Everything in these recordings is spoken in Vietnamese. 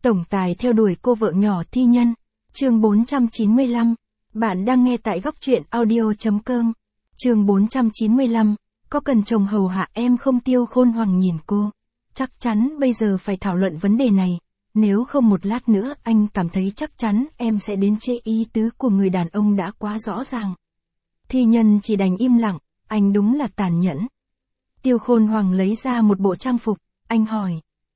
Tổng tài theo đuổi cô vợ nhỏ Thi Nhân. Chương 495. Bạn đang nghe tại góc truyện audio.com. Chương 495. Có cần chồng hầu hạ em không? Tiêu Khôn Hoàng nhìn cô. Chắc chắn bây giờ phải thảo luận vấn đề này. Nếu không một lát nữa anh cảm thấy chắc chắn em sẽ đến chê. Ý tứ của người đàn ông đã quá rõ ràng. Thi Nhân chỉ đành im lặng, anh đúng là tàn nhẫn. Tiêu Khôn Hoàng lấy ra một bộ trang phục, anh hỏi.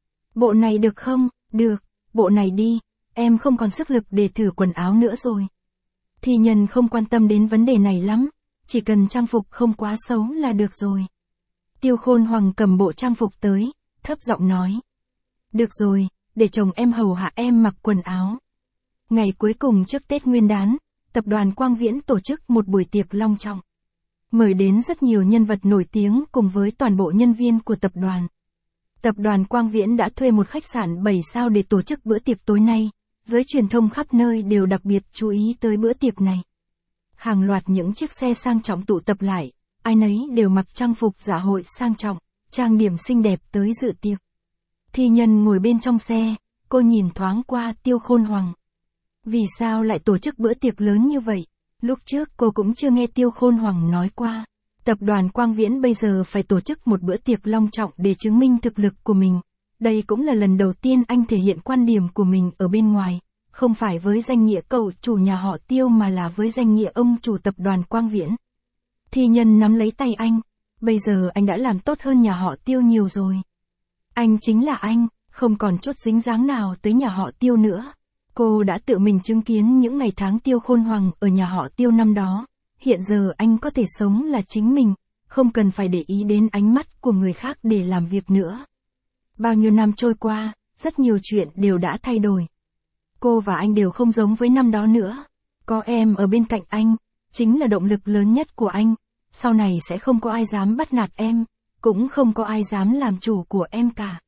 Bộ này được không? Được, bộ này đi, em không còn sức lực để thử quần áo nữa rồi. Thi Nhân không quan tâm đến vấn đề này lắm, chỉ cần trang phục không quá xấu là được rồi. Tiêu Khôn Hoàng cầm bộ trang phục tới, thấp giọng nói. Được rồi, để chồng em hầu hạ em mặc quần áo. Ngày cuối cùng trước Tết Nguyên đán, tập đoàn Quang Viễn tổ chức một buổi tiệc long trọng. Mời đến rất nhiều nhân vật nổi tiếng cùng với toàn bộ nhân viên của tập đoàn. Tập đoàn Quang Viễn đã thuê một khách sạn 7 sao để tổ chức bữa tiệc tối nay. Giới truyền thông khắp nơi đều đặc biệt chú ý tới bữa tiệc này. Hàng loạt những chiếc xe sang trọng tụ tập lại, ai nấy đều mặc trang phục dạ hội sang trọng, trang điểm xinh đẹp tới dự tiệc. Thi Nhân ngồi bên trong xe, cô nhìn thoáng qua Tiêu Khôn Hoàng. Vì sao lại tổ chức bữa tiệc lớn như vậy? Lúc trước cô cũng chưa nghe Tiêu Khôn Hoàng nói qua. Tập đoàn Quang Viễn bây giờ phải tổ chức một bữa tiệc long trọng để chứng minh thực lực của mình. Đây cũng là lần đầu tiên anh thể hiện quan điểm của mình ở bên ngoài, không phải với danh nghĩa cậu chủ nhà họ Tiêu mà là với danh nghĩa ông chủ tập đoàn Quang Viễn. Thi Nhân nắm lấy tay anh, bây giờ anh đã làm tốt hơn nhà họ Tiêu nhiều rồi. Anh chính là anh, không còn chút dính dáng nào tới nhà họ Tiêu nữa. Cô đã tự mình chứng kiến những ngày tháng Tiêu Khôn Hoàng ở nhà họ Tiêu năm đó. Hiện giờ anh có thể sống là chính mình, không cần phải để ý đến ánh mắt của người khác để làm việc nữa. Bao nhiêu năm trôi qua, rất nhiều chuyện đều đã thay đổi. Cô và anh đều không giống với năm đó nữa. Có em ở bên cạnh anh, chính là động lực lớn nhất của anh. Sau này sẽ không có ai dám bắt nạt em, cũng không có ai dám làm chủ của em cả.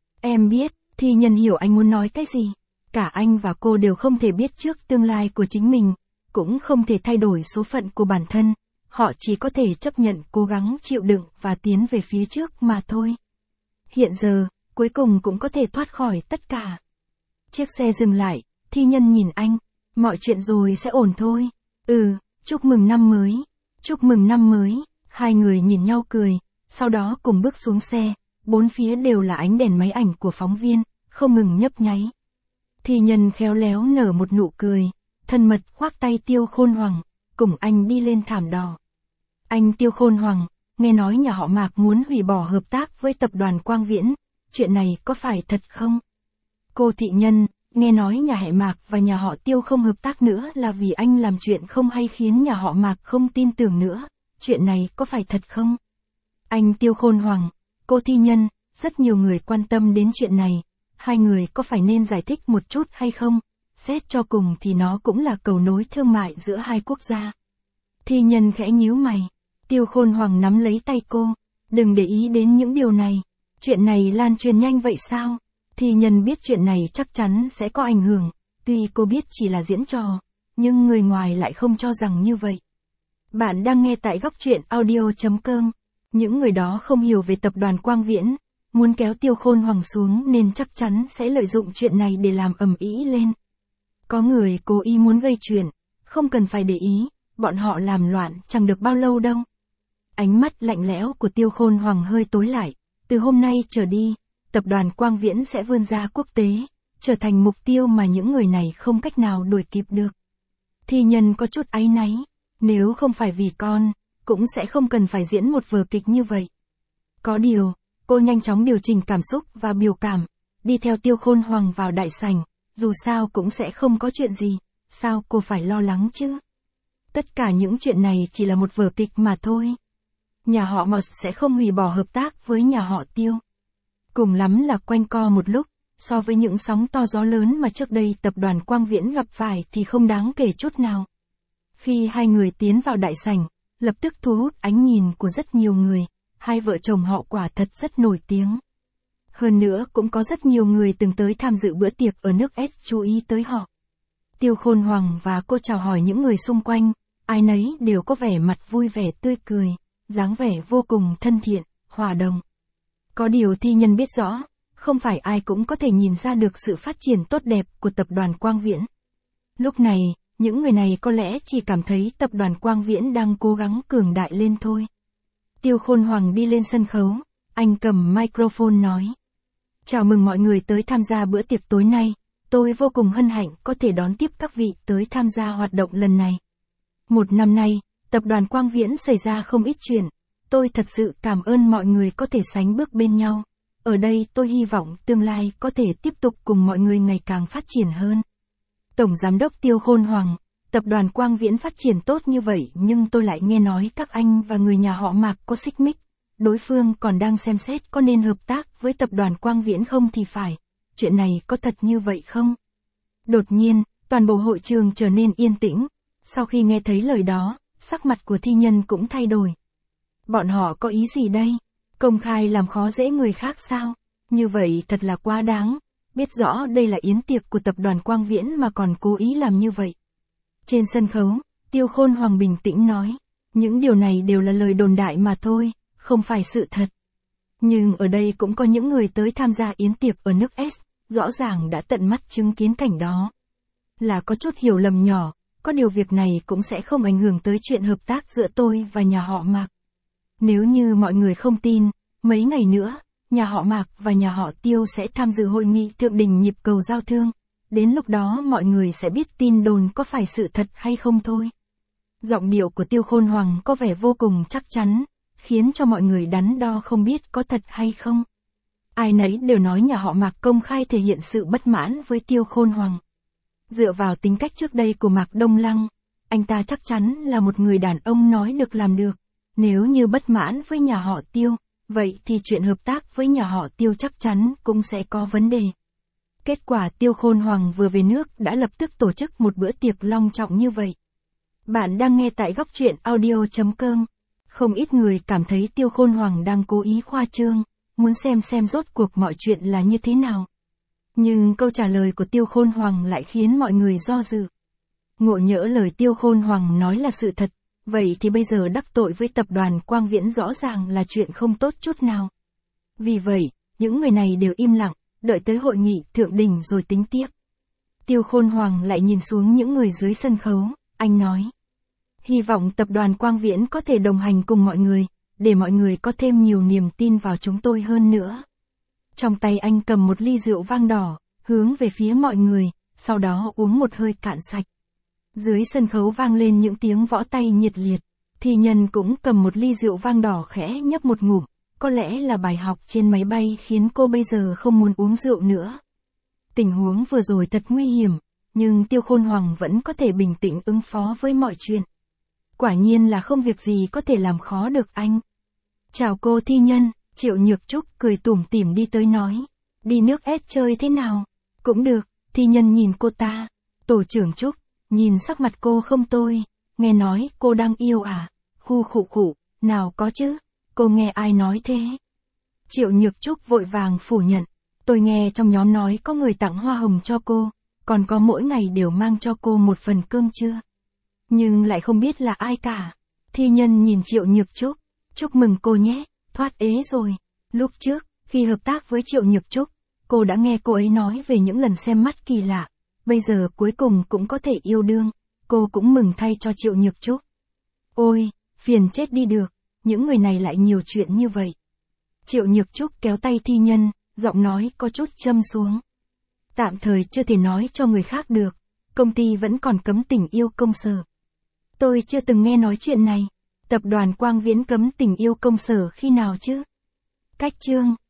Em biết, Thi Nhân hiểu anh muốn nói cái gì. Cả anh và cô đều không thể biết trước tương lai của chính mình, cũng không thể thay đổi số phận của bản thân. Họ chỉ có thể chấp nhận cố gắng chịu đựng và tiến về phía trước mà thôi. Hiện giờ, cuối cùng cũng có thể thoát khỏi tất cả. Chiếc xe dừng lại, Thi Nhân nhìn anh. Mọi chuyện rồi sẽ ổn thôi. Chúc mừng năm mới. Chúc mừng năm mới. Hai người nhìn nhau cười, sau đó cùng bước xuống xe. Bốn phía đều là ánh đèn máy ảnh của phóng viên, không ngừng nhấp nháy. Thi Nhân khéo léo nở một nụ cười, thân mật khoác tay Tiêu Khôn Hoàng, cùng anh đi lên thảm đỏ. Anh Tiêu Khôn Hoàng, nghe nói nhà họ Mạc muốn hủy bỏ hợp tác với tập đoàn Quang Viễn, chuyện này có phải thật không? Cô Thi Nhân, nghe nói nhà họ Mạc và nhà họ Tiêu không hợp tác nữa là vì anh làm chuyện không hay khiến nhà họ Mạc không tin tưởng nữa, chuyện này có phải thật không? Anh Tiêu Khôn Hoàng, cô Thi Nhân, rất nhiều người quan tâm đến chuyện này. Hai người có phải nên giải thích một chút hay không? Xét cho cùng thì nó cũng là cầu nối thương mại giữa hai quốc gia. Thi Nhân khẽ nhíu mày. Tiêu Khôn Hoàng nắm lấy tay cô. Đừng để ý đến những điều này. Chuyện này lan truyền nhanh vậy sao? Thi Nhân biết chuyện này chắc chắn sẽ có ảnh hưởng. Tuy cô biết chỉ là diễn trò, nhưng người ngoài lại không cho rằng như vậy. Bạn đang nghe tại góc truyện audio.com. Những người đó không hiểu về tập đoàn Quang Viễn. Muốn kéo Tiêu Khôn Hoàng xuống nên chắc chắn sẽ lợi dụng chuyện này để làm ầm ĩ lên. Có người cố ý muốn gây chuyện, không cần phải để ý, bọn họ làm loạn chẳng được bao lâu đâu. Ánh mắt lạnh lẽo của Tiêu Khôn Hoàng hơi tối lại, từ hôm nay trở đi, tập đoàn Quang Viễn sẽ vươn ra quốc tế, trở thành mục tiêu mà những người này không cách nào đuổi kịp được. Thi Nhân có chút áy náy, nếu không phải vì con, cũng sẽ không cần phải diễn một vở kịch như vậy. Có điều, cô nhanh chóng điều chỉnh cảm xúc và biểu cảm, đi theo Tiêu Khôn Hoàng vào đại sảnh, dù sao cũng sẽ không có chuyện gì, sao cô phải lo lắng chứ? Tất cả những chuyện này chỉ là một vở kịch mà thôi. Nhà họ Mạc sẽ không hủy bỏ hợp tác với nhà họ Tiêu. Cùng lắm là quanh co một lúc, so với những sóng to gió lớn mà trước đây tập đoàn Quang Viễn gặp phải thì không đáng kể chút nào. Khi hai người tiến vào đại sảnh, lập tức thu hút ánh nhìn của rất nhiều người. Hai vợ chồng họ quả thật rất nổi tiếng. Hơn nữa cũng có rất nhiều người từng tới tham dự bữa tiệc ở nước S chú ý tới họ. Tiêu Khôn Hoàng và cô chào hỏi những người xung quanh, ai nấy đều có vẻ mặt vui vẻ tươi cười, dáng vẻ vô cùng thân thiện, hòa đồng. Có điều Thi Nhân biết rõ, không phải ai cũng có thể nhìn ra được sự phát triển tốt đẹp của tập đoàn Quang Viễn. Lúc này, những người này có lẽ chỉ cảm thấy tập đoàn Quang Viễn đang cố gắng cường đại lên thôi. Tiêu Khôn Hoàng đi lên sân khấu, anh cầm microphone nói. Chào mừng mọi người tới tham gia bữa tiệc tối nay, tôi vô cùng hân hạnh có thể đón tiếp các vị tới tham gia hoạt động lần này. Một năm nay, tập đoàn Quang Viễn xảy ra không ít chuyện, tôi thật sự cảm ơn mọi người có thể sánh bước bên nhau. Ở đây tôi hy vọng tương lai có thể tiếp tục cùng mọi người ngày càng phát triển hơn. Tổng Giám đốc Tiêu Khôn Hoàng, tập đoàn Quang Viễn phát triển tốt như vậy nhưng tôi lại nghe nói các anh và người nhà họ Mạc có xích mích. Đối phương còn đang xem xét có nên hợp tác với tập đoàn Quang Viễn không thì phải. Chuyện này có thật như vậy không? Đột nhiên, toàn bộ hội trường trở nên yên tĩnh. Sau khi nghe thấy lời đó, sắc mặt của thi nhân cũng thay đổi. Bọn họ có ý gì đây? Công khai làm khó dễ người khác sao? Như vậy thật là quá đáng. Biết rõ đây là yến tiệc của tập đoàn Quang Viễn mà còn cố ý làm như vậy. Trên sân khấu, Tiêu Khôn Hoàng bình tĩnh nói. Những điều này đều là lời đồn đại mà thôi, không phải sự thật. Nhưng ở đây cũng có những người tới tham gia yến tiệc ở nước S, rõ ràng đã tận mắt chứng kiến cảnh đó. Là có chút hiểu lầm nhỏ, có điều việc này cũng sẽ không ảnh hưởng tới chuyện hợp tác giữa tôi và nhà họ Mạc. Nếu như mọi người không tin, mấy ngày nữa, nhà họ Mạc và nhà họ Tiêu sẽ tham dự hội nghị thượng đỉnh nhịp cầu giao thương. Đến lúc đó mọi người sẽ biết tin đồn có phải sự thật hay không thôi. Giọng điệu của Tiêu Khôn Hoàng có vẻ vô cùng chắc chắn, khiến cho mọi người đắn đo không biết có thật hay không. Ai nấy đều nói nhà họ Mạc công khai thể hiện sự bất mãn với Tiêu Khôn Hoàng. Dựa vào tính cách trước đây của Mạc Đông Lăng, anh ta chắc chắn là một người đàn ông nói được làm được. Nếu như bất mãn với nhà họ Tiêu, vậy thì chuyện hợp tác với nhà họ Tiêu chắc chắn cũng sẽ có vấn đề. Kết quả Tiêu Khôn Hoàng vừa về nước đã lập tức tổ chức một bữa tiệc long trọng như vậy. Bạn đang nghe tại góc truyện audio.com. Không ít người cảm thấy Tiêu Khôn Hoàng đang cố ý khoa trương, muốn xem rốt cuộc mọi chuyện là như thế nào. Nhưng câu trả lời của Tiêu Khôn Hoàng lại khiến mọi người do dự. Ngộ nhỡ lời Tiêu Khôn Hoàng nói là sự thật, vậy thì bây giờ đắc tội với tập đoàn Quang Viễn rõ ràng là chuyện không tốt chút nào. Vì vậy, những người này đều im lặng, đợi tới hội nghị thượng đỉnh rồi tính tiếp. Tiêu Khôn Hoàng lại nhìn xuống những người dưới sân khấu, anh nói. Hy vọng tập đoàn Quang Viễn có thể đồng hành cùng mọi người, để mọi người có thêm nhiều niềm tin vào chúng tôi hơn nữa. Trong tay anh cầm một ly rượu vang đỏ, hướng về phía mọi người, sau đó uống một hơi cạn sạch. Dưới sân khấu vang lên những tiếng võ tay nhiệt liệt, thi nhân cũng cầm một ly rượu vang đỏ khẽ nhấp một ngụm, có lẽ là bài học trên máy bay khiến cô bây giờ không muốn uống rượu nữa. Tình huống vừa rồi thật nguy hiểm, nhưng Tiêu Khôn Hoàng vẫn có thể bình tĩnh ứng phó với mọi chuyện. Quả nhiên là không việc gì có thể làm khó được anh. Chào cô thi nhân, Triệu Nhược Trúc cười tủm tỉm đi tới nói. Đi nước S chơi thế nào? Cũng được, thi nhân nhìn cô ta. Tổ trưởng Trúc, nhìn sắc mặt cô không tôi, nghe nói cô đang yêu à? Khu khụ, nào có chứ, cô nghe ai nói thế? Triệu Nhược Trúc vội vàng phủ nhận. Tôi nghe trong nhóm nói có người tặng hoa hồng cho cô, còn có mỗi ngày đều mang cho cô một phần cơm trưa. Nhưng lại không biết là ai cả. Thi nhân nhìn Triệu Nhược Trúc. Chúc mừng cô nhé, thoát ế rồi. Lúc trước, khi hợp tác với Triệu Nhược Trúc, cô đã nghe cô ấy nói về những lần xem mắt kỳ lạ. Bây giờ cuối cùng cũng có thể yêu đương. Cô cũng mừng thay cho Triệu Nhược Trúc. Ôi, phiền chết đi được, những người này lại nhiều chuyện như vậy. Triệu Nhược Trúc kéo tay thi nhân, giọng nói có chút châm xuống. Tạm thời chưa thể nói cho người khác được, công ty vẫn còn cấm tình yêu công sở. Tôi chưa từng nghe nói chuyện này. Tập đoàn Quang Viễn cấm tình yêu công sở khi nào chứ? Cách chương